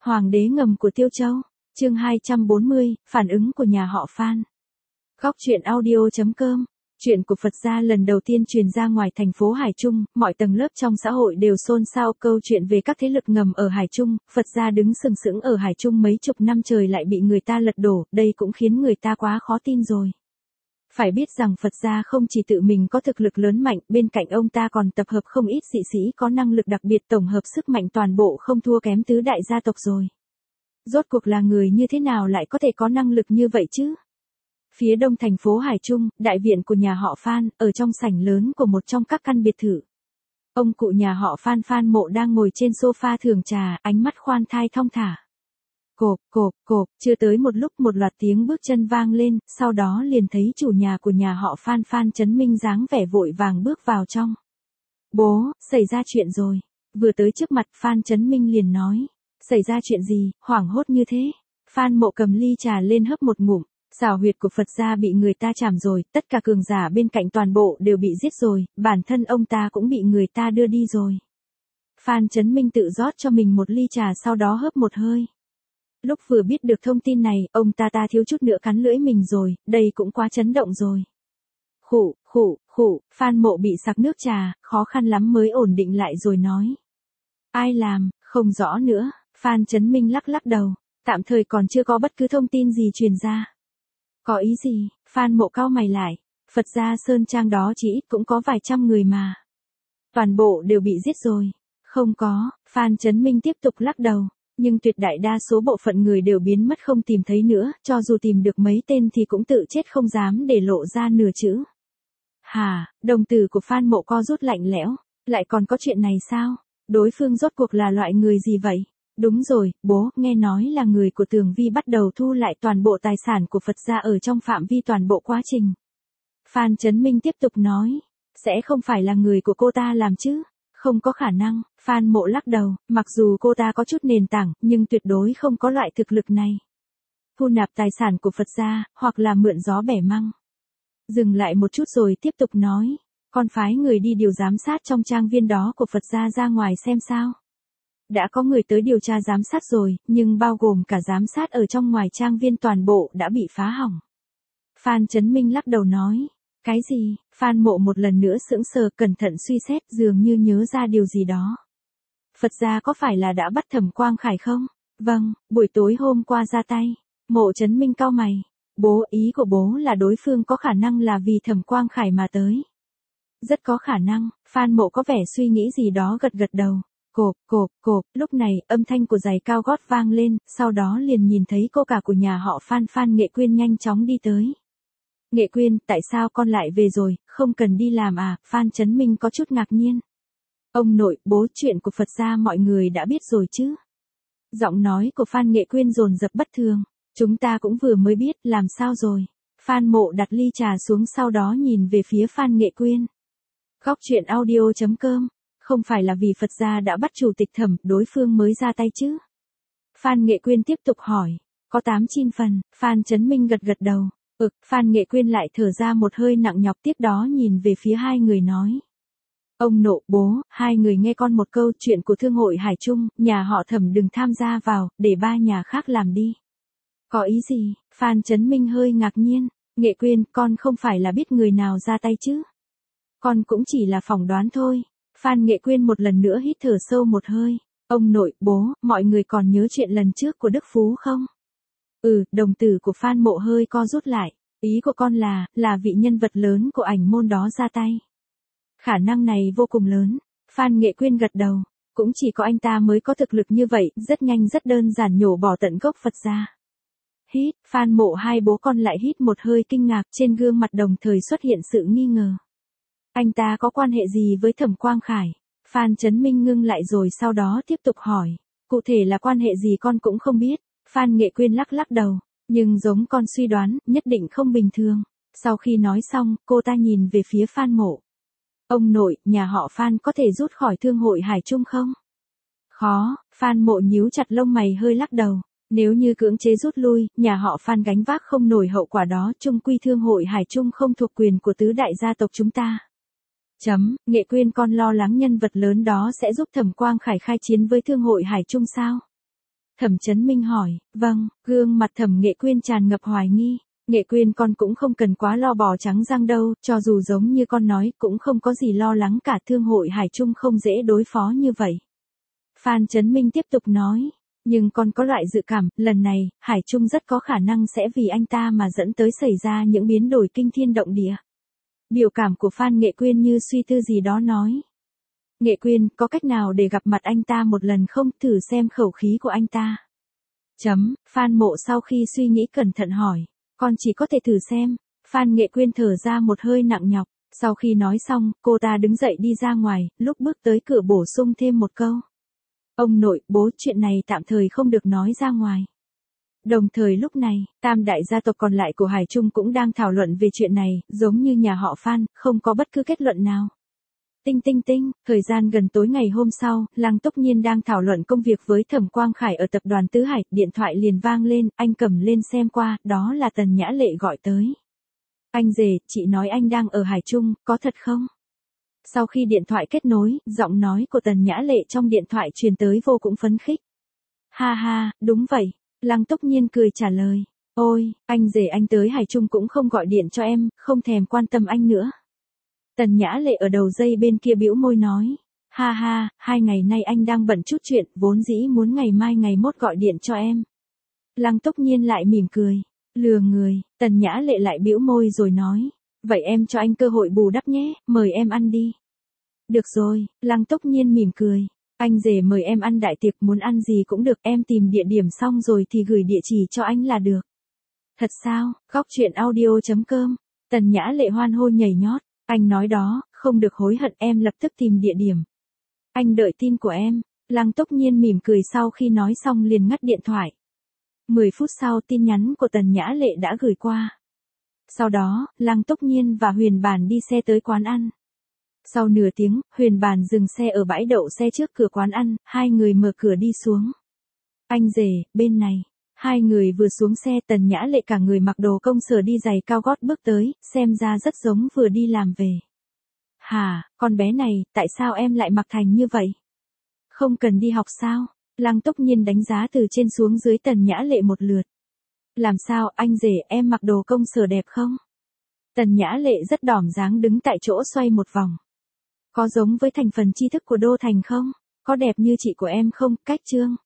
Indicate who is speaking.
Speaker 1: Hoàng đế ngầm của Tiêu Châu, chương 240, phản ứng của nhà họ Phan. Góc truyện audio.com. Chuyện của Phật gia lần đầu tiên truyền ra ngoài thành phố Hải Trung, mọi tầng lớp trong xã hội đều xôn xao câu chuyện về các thế lực ngầm ở Hải Trung. Phật gia đứng sừng sững ở Hải Trung mấy chục năm trời lại bị người ta lật đổ, đây cũng khiến người ta quá khó tin rồi. Phải biết rằng Phật gia không chỉ tự mình có thực lực lớn mạnh, bên cạnh ông ta còn tập hợp không ít dị sĩ có năng lực đặc biệt, tổng hợp sức mạnh toàn bộ không thua kém tứ đại gia tộc rồi. Rốt cuộc là người như thế nào lại có thể có năng lực như vậy chứ? Phía đông thành phố Hải Trung, đại viện của nhà họ Phan, ở trong sảnh lớn của một trong các căn biệt thự. Ông cụ nhà họ Phan Phan Mộ đang ngồi trên sofa thưởng trà, ánh mắt khoan thai thong thả. Cộp, cộp, cộp, chưa tới một lúc một loạt tiếng bước chân vang lên, sau đó liền thấy chủ nhà của nhà họ Phan Phan Chấn Minh dáng vẻ vội vàng bước vào trong. Bố, xảy ra chuyện rồi. Vừa tới trước mặt Phan Chấn Minh liền nói. Xảy ra chuyện gì, hoảng hốt như thế? Phan Mộ cầm ly trà lên hớp một ngụm. Xảo huyệt của Phật gia bị người ta chạm rồi, tất cả cường giả bên cạnh toàn bộ đều bị giết rồi, bản thân ông ta cũng bị người ta đưa đi rồi. Phan Chấn Minh tự rót cho mình một ly trà sau đó hớp một hơi. Lúc vừa biết được thông tin này, ông ta thiếu chút nữa cắn lưỡi mình rồi, đây cũng quá chấn động rồi. Khụ, Phan Mộ bị sặc nước trà, khó khăn lắm mới ổn định lại rồi nói. Ai làm, không rõ nữa, Phan Chấn Minh lắc đầu, tạm thời còn chưa có bất cứ thông tin gì truyền ra. Có ý gì? Phan Mộ cau mày lại, Phật gia Sơn Trang đó chỉ ít cũng có vài trăm người mà. Toàn bộ đều bị giết rồi. Không có, Phan Chấn Minh tiếp tục lắc đầu, nhưng tuyệt đại đa số bộ phận người đều biến mất không tìm thấy nữa, cho dù tìm được mấy tên thì cũng tự chết không dám để lộ ra nửa chữ. Hả, đồng tử của Phan Mộ co rút lạnh lẽo, lại còn có chuyện này sao? Đối phương rốt cuộc là loại người gì vậy? Đúng rồi, bố, nghe nói là người của Tường Vi bắt đầu thu lại toàn bộ tài sản của Phật gia ở trong phạm vi toàn bộ quá trình. Phan Chấn Minh tiếp tục nói, sẽ không phải là người của cô ta làm chứ? Không có khả năng, Phan Mộ lắc đầu, mặc dù cô ta có chút nền tảng, nhưng tuyệt đối không có loại thực lực này. Thu nạp tài sản của Phật gia, hoặc là mượn gió bẻ măng. Dừng lại một chút rồi tiếp tục nói, con phái người đi điều giám sát trong trang viên đó của Phật gia ra ngoài xem sao. Đã có người tới điều tra giám sát rồi, nhưng bao gồm cả giám sát ở trong ngoài trang viên toàn bộ đã bị phá hỏng. Phan Chấn Minh lắc đầu nói, cái gì? Phan Mộ một lần nữa sững sờ, cẩn thận suy xét, dường như nhớ ra điều gì đó. Phật gia có phải là đã bắt Thẩm Quang Khải không? Vâng, buổi tối hôm qua ra tay. Mộ Chấn Minh cau mày. Bố, ý của bố là đối phương có khả năng là vì Thẩm Quang Khải mà tới. Rất có khả năng, Phan Mộ có vẻ suy nghĩ gì đó gật đầu. Cộp, lúc này, âm thanh của giày cao gót vang lên, sau đó liền nhìn thấy cô cả của nhà họ Phan Nghệ Quyên nhanh chóng đi tới. Nghệ Quyên, tại sao con lại về rồi, không cần đi làm à? Phan Chấn Minh có chút ngạc nhiên. Ông nội, bố, chuyện của Phật gia mọi người đã biết rồi chứ? Giọng nói của Phan Nghệ Quyên dồn dập bất thường. Chúng ta cũng vừa mới biết, làm sao rồi? Phan Mộ đặt ly trà xuống sau đó nhìn về phía Phan Nghệ Quyên. Góc truyện audio.com. Không phải là vì Phật gia đã bắt chủ tịch Thẩm, đối phương mới ra tay chứ? Phan Nghệ Quyên tiếp tục hỏi. Có 8-9 phần, Phan Chấn Minh gật đầu. Phan Nghệ Quyên lại thở ra một hơi nặng nhọc, tiếp đó nhìn về phía hai người nói. Ông nội, bố, hai người nghe con một câu, chuyện của thương hội Hải Trung, nhà họ Thẩm đừng tham gia vào, để ba nhà khác làm đi. Có ý gì? Phan Chấn Minh hơi ngạc nhiên. Nghệ Quyên, con không phải là biết người nào ra tay chứ? Con cũng chỉ là phỏng đoán thôi. Phan Nghệ Quyên một lần nữa hít thở sâu một hơi. Ông nội, bố, mọi người còn nhớ chuyện lần trước của Đức Phú không? Đồng tử của Phan Mộ hơi co rút lại. Ý của con là vị nhân vật lớn của ảnh môn đó ra tay. Khả năng này vô cùng lớn. Phan Nghệ Quyên gật đầu. Cũng chỉ có anh ta mới có thực lực như vậy, rất nhanh rất đơn giản nhổ bỏ tận gốc Phật gia. Hít, Phan Mộ hai bố con lại hít một hơi kinh ngạc, trên gương mặt đồng thời xuất hiện sự nghi ngờ. Anh ta có quan hệ gì với Thẩm Quang Khải? Phan Chấn Minh ngưng lại rồi sau đó tiếp tục hỏi. Cụ thể là quan hệ gì con cũng không biết. Phan Nghệ Quyên lắc đầu. Nhưng giống con suy đoán, nhất định không bình thường. Sau khi nói xong, cô ta nhìn về phía Phan Mộ. Ông nội, nhà họ Phan có thể rút khỏi thương hội Hải Trung không? Khó, Phan Mộ nhíu chặt lông mày hơi lắc đầu. Nếu như cưỡng chế rút lui, nhà họ Phan gánh vác không nổi hậu quả đó, chung quy thương hội Hải Trung không thuộc quyền của tứ đại gia tộc chúng ta. Nghệ Quyên, con lo lắng nhân vật lớn đó sẽ giúp Thẩm Quang Khải khai chiến với thương hội Hải Trung sao? Thẩm Chấn Minh hỏi, vâng, gương mặt Thẩm Nghệ Quyên tràn ngập hoài nghi. Nghệ Quyên con cũng không cần quá lo bò trắng răng đâu, cho dù giống như con nói cũng không có gì lo lắng cả, thương hội Hải Trung không dễ đối phó như vậy. Phan Chấn Minh tiếp tục nói, nhưng con có loại dự cảm, lần này, Hải Trung rất có khả năng sẽ vì anh ta mà dẫn tới xảy ra những biến đổi kinh thiên động địa. Biểu cảm của Phan Nghệ Quyên như suy tư gì đó nói. Nghệ Quyên, có cách nào để gặp mặt anh ta một lần không, thử xem khẩu khí của anh ta? Phan Mộ sau khi suy nghĩ cẩn thận hỏi, con chỉ có thể thử xem. Phan Nghệ Quyên thở ra một hơi nặng nhọc, sau khi nói xong, cô ta đứng dậy đi ra ngoài, lúc bước tới cửa bổ sung thêm một câu. Ông nội, bố, chuyện này tạm thời không được nói ra ngoài. Đồng thời lúc này, tam đại gia tộc còn lại của Hải Trung cũng đang thảo luận về chuyện này, giống như nhà họ Phan, không có bất cứ kết luận nào. Tinh tinh tinh, thời gian gần tối ngày hôm sau, Lăng Túc Nhiên đang thảo luận công việc với Thẩm Quang Khải ở tập đoàn Tứ Hải, điện thoại liền vang lên, anh cầm lên xem qua, đó là Tần Nhã Lệ gọi tới. Anh rể, chị nói anh đang ở Hải Trung, có thật không? Sau khi điện thoại kết nối, giọng nói của Tần Nhã Lệ trong điện thoại truyền tới vô cùng phấn khích. Ha ha, đúng vậy, Lăng Túc Nhiên cười trả lời. Ôi, anh rể anh tới Hải Trung cũng không gọi điện cho em, không thèm quan tâm anh nữa. Tần Nhã Lệ ở đầu dây bên kia bĩu môi nói. Ha ha, 2 ngày nay anh đang bận chút chuyện, vốn dĩ muốn ngày mai ngày mốt gọi điện cho em. Lăng Túc Nhiên lại mỉm cười. Lừa người, Tần Nhã Lệ lại bĩu môi rồi nói. Vậy em cho anh cơ hội bù đắp nhé, mời em ăn đi. Được rồi, Lăng Túc Nhiên mỉm cười. Anh rể mời em ăn đại tiệc, muốn ăn gì cũng được, em tìm địa điểm xong rồi thì gửi địa chỉ cho anh là được. Thật sao? Góc truyện audio.com. Tần Nhã Lệ hoan hô nhảy nhót. Anh nói đó, không được hối hận, em lập tức tìm địa điểm. Anh đợi tin của em. Lăng Túc Nhiên mỉm cười sau khi nói xong liền ngắt điện thoại. 10 phút sau tin nhắn của Tần Nhã Lệ đã gửi qua. Sau đó, Lăng Túc Nhiên và Huyền Bản đi xe tới quán ăn. Sau nửa tiếng, Huyền Bản dừng xe ở bãi đậu xe trước cửa quán ăn, hai người mở cửa đi xuống. Anh rể, bên này. Hai người vừa xuống xe, Tần Nhã Lệ cả người mặc đồ công sở đi giày cao gót bước tới, xem ra rất giống vừa đi làm về. Hả, con bé này, tại sao em lại mặc thành như vậy? Không cần đi học sao? Lăng Túc Nhiên đánh giá từ trên xuống dưới Tần Nhã Lệ một lượt. Làm sao, anh rể, em mặc đồ công sở đẹp không? Tần Nhã Lệ rất đỏm dáng đứng tại chỗ xoay một vòng. Có giống với thành phần tri thức của Đô Thành không? Có đẹp như chị của em không? Cách Trương.